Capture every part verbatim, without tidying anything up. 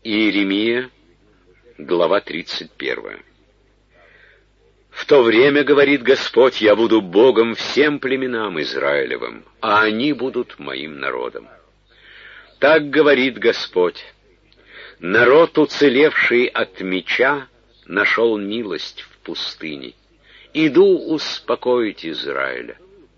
Иеремия, глава тридцать первая. «В то время, — говорит Господь, — я буду Богом всем племенам Израилевым, а они будут моим народом. Так говорит Господь: народ, уцелевший от меча, нашел милость в пустыне. Иду успокоить Израиля.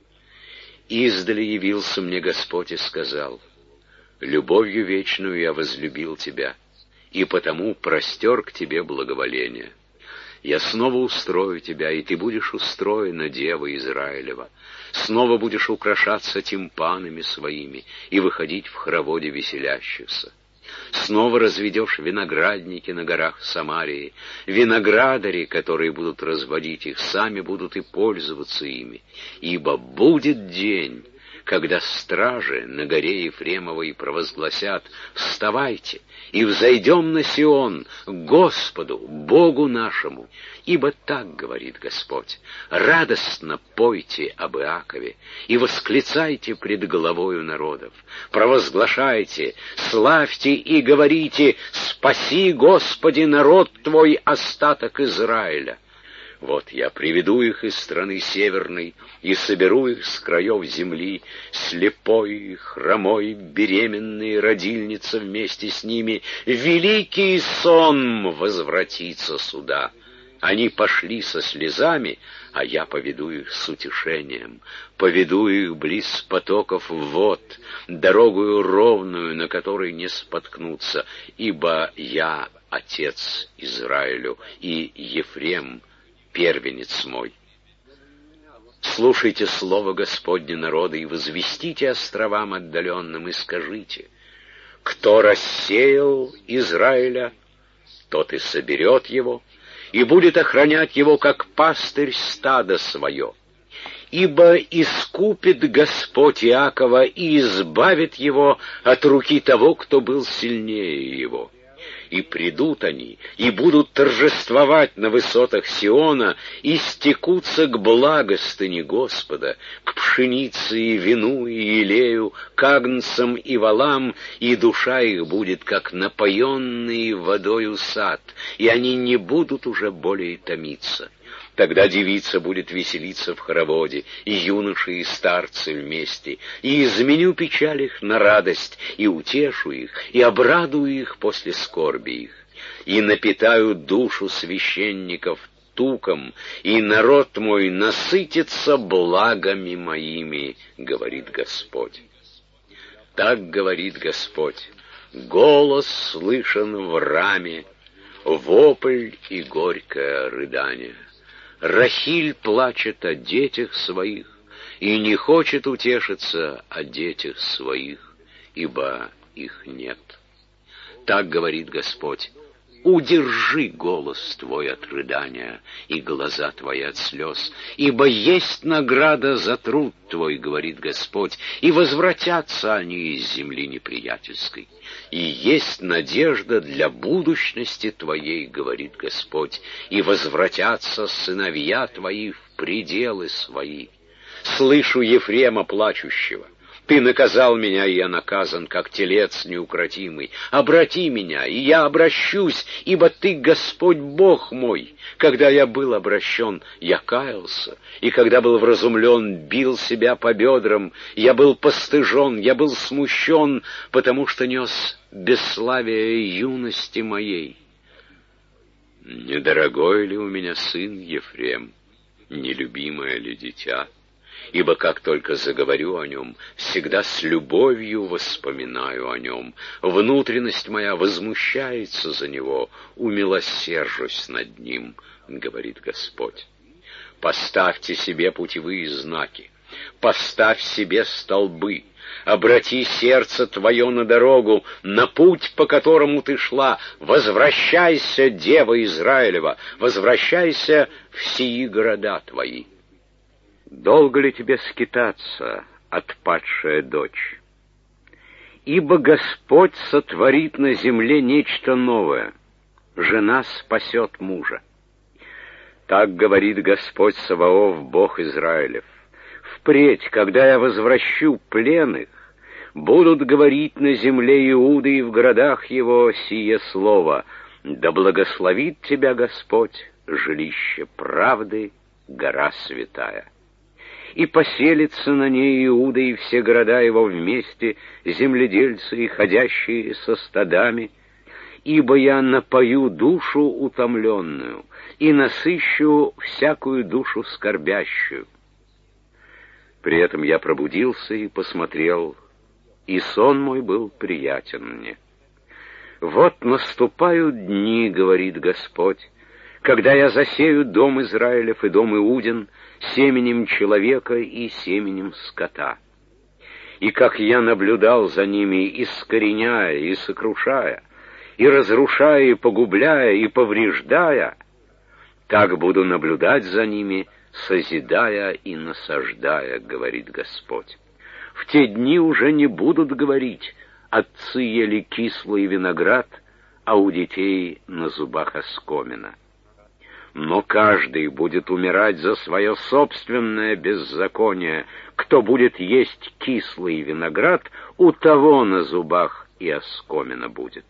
Издали явился мне Господь и сказал: любовью вечную я возлюбил тебя, и потому простер к тебе благоволение. Я снова устрою тебя, и ты будешь устроена, дева Израилева. Снова будешь украшаться тимпанами своими и выходить в хороводе веселящихся. Снова разведешь виноградники на горах Самарии. Виноградари, которые будут разводить их, сами будут и пользоваться ими. Ибо будет день, когда стражи на горе Ефремовой провозгласят: вставайте и взойдем на Сион, к Господу, Богу нашему. Ибо так говорит Господь: радостно пойте об Иакове и восклицайте пред головою народов, провозглашайте, славьте и говорите: спаси, Господи, народ Твой, остаток Израиля. Вот я приведу их из страны северной и соберу их с краев земли, слепой, хромой, беременный, родильница вместе с ними. Великий сон возвратится сюда. Они пошли со слезами, а я поведу их с утешением, поведу их близ потоков вод, дорогою ровную, на которой не споткнутся, ибо я отец Израилю, и Ефрем — первенец мой. Слушайте слово Господне, народа, и возвестите островам отдаленным, и скажите: кто рассеял Израиля, тот и соберет его, и будет охранять его, как пастырь стада свое. Ибо искупит Господь Иакова и избавит его от руки того, кто был сильнее его. И придут они, и будут торжествовать на высотах Сиона, и стекутся к благостыне Господа, к пшенице и вину и елею, к агнцам и волам, и душа их будет, как напоенный водою сад, и они не будут уже более томиться. Тогда девица будет веселиться в хороводе, и юноши, и старцы вместе, и изменю печаль их на радость, и утешу их, и обрадую их после скорби их, и напитаю душу священников туком, и народ мой насытится благами моими, говорит Господь. Так говорит Господь: голос слышен в раме, вопль и горькое рыдание. Рахиль плачет о детях своих и не хочет утешиться о детях своих, ибо их нет. Так говорит Господь: удержи голос твой от рыдания и глаза твои от слез, ибо есть награда за труд твой, говорит Господь, и возвратятся они из земли неприятельской. И есть надежда для будущности твоей, говорит Господь, и возвратятся сыновья твои в пределы свои. Слышу Ефрема плачущего: ты наказал меня, и я наказан, как телец неукротимый. Обрати меня, и я обращусь, ибо ты, Господь Бог мой. Когда я был обращен, я каялся, и когда был вразумлен, бил себя по бедрам. Я был постыжен, я был смущен, потому что нес бесславие юности моей. Недорогой ли у меня сын Ефрем, нелюбимое ли дитя? Ибо как только заговорю о нем, всегда с любовью воспоминаю о нем. Внутренность моя возмущается за него, умилосержусь над ним, говорит Господь. Поставьте себе путевые знаки, поставь себе столбы, обрати сердце твое на дорогу, на путь, по которому ты шла. Возвращайся, дева Израилева, возвращайся в сии города твои. Долго ли тебе скитаться, отпадшая дочь? Ибо Господь сотворит на земле нечто новое. Жена спасет мужа. Так говорит Господь Саваоф, Бог Израилев: впредь, когда я возвращу пленных, Будут говорить на земле Иуды и в городах его сие слово: да благословит тебя Господь, жилище правды, гора святая. И поселится на ней Иуда и все города его вместе, земледельцы и ходящие со стадами, ибо я напою душу утомленную и насыщу всякую душу скорбящую. При этом я пробудился и посмотрел, и сон мой был приятен мне. Вот наступают дни, говорит Господь, когда я засею дом Израилев и дом Иудин семенем человека и семенем скота. И как я наблюдал за ними, искореняя и сокрушая, и разрушая, и погубляя, и повреждая, так буду наблюдать за ними, созидая и насаждая, говорит Господь. В те дни уже не будут говорить: отцы ели кислый виноград, а у детей на зубах оскомина. Но каждый будет умирать за свое собственное беззаконие. Кто будет есть кислый виноград, у того на зубах и оскомина будет.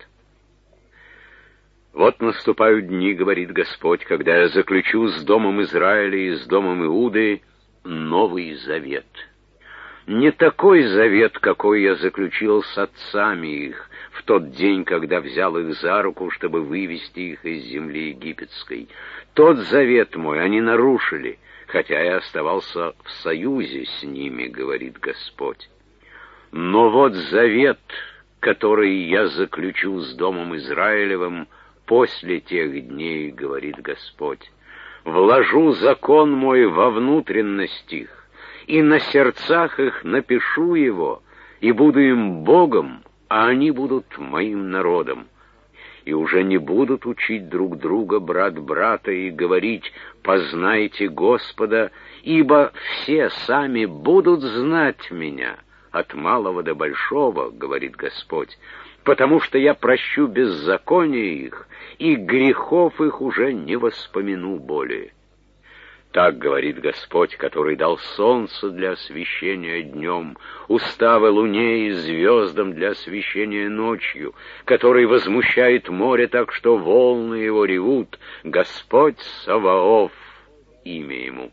Вот наступают дни, говорит Господь, когда я заключу с домом Израиля и с домом Иуды новый завет. Не такой завет, какой я заключил с отцами их в тот день, когда взял их за руку, чтобы вывести их из земли египетской. Тот завет мой они нарушили, хотя я оставался в союзе с ними, говорит Господь. Но вот завет, который я заключу с домом Израилевым после тех дней, говорит Господь, вложу закон мой во внутренность их, и на сердцах их напишу его, и буду им Богом, а они будут моим народом. И уже не будут учить друг друга брат брата и говорить: познайте Господа, ибо все сами будут знать меня, от малого до большого, говорит Господь, потому что я прощу беззаконие их, и грехов их уже не воспомяну более. Так говорит Господь, который дал солнце для освещения днем, уставы луне и звездам для освещения ночью, который возмущает море так, что волны его ревут, Господь Саваоф, имя ему.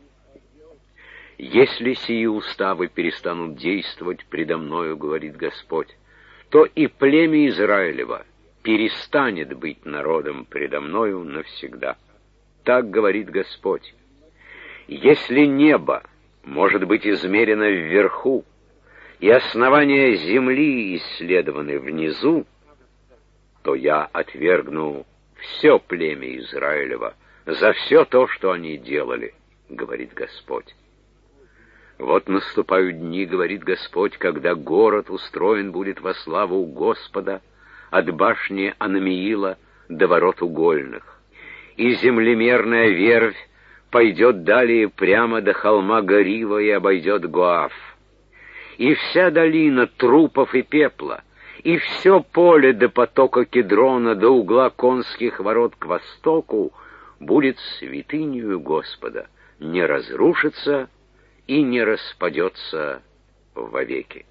Если сии уставы перестанут действовать предо мною, говорит Господь, то и племя Израилева перестанет быть народом предо мною навсегда. Так говорит Господь. Если небо может быть измерено вверху, и основания земли исследованы внизу, то я отвергну все племя Израилева за все то, что они делали, говорит Господь. Вот наступают дни, говорит Господь, когда город устроен будет во славу Господа от башни Анамиила до ворот угольных, и землемерная вервь пойдет далее прямо до холма Горива и обойдет Гоав. И вся долина трупов и пепла, и все поле до потока Кедрона, до угла конских ворот к востоку будет святынею Господа, не разрушится и не распадется вовеки.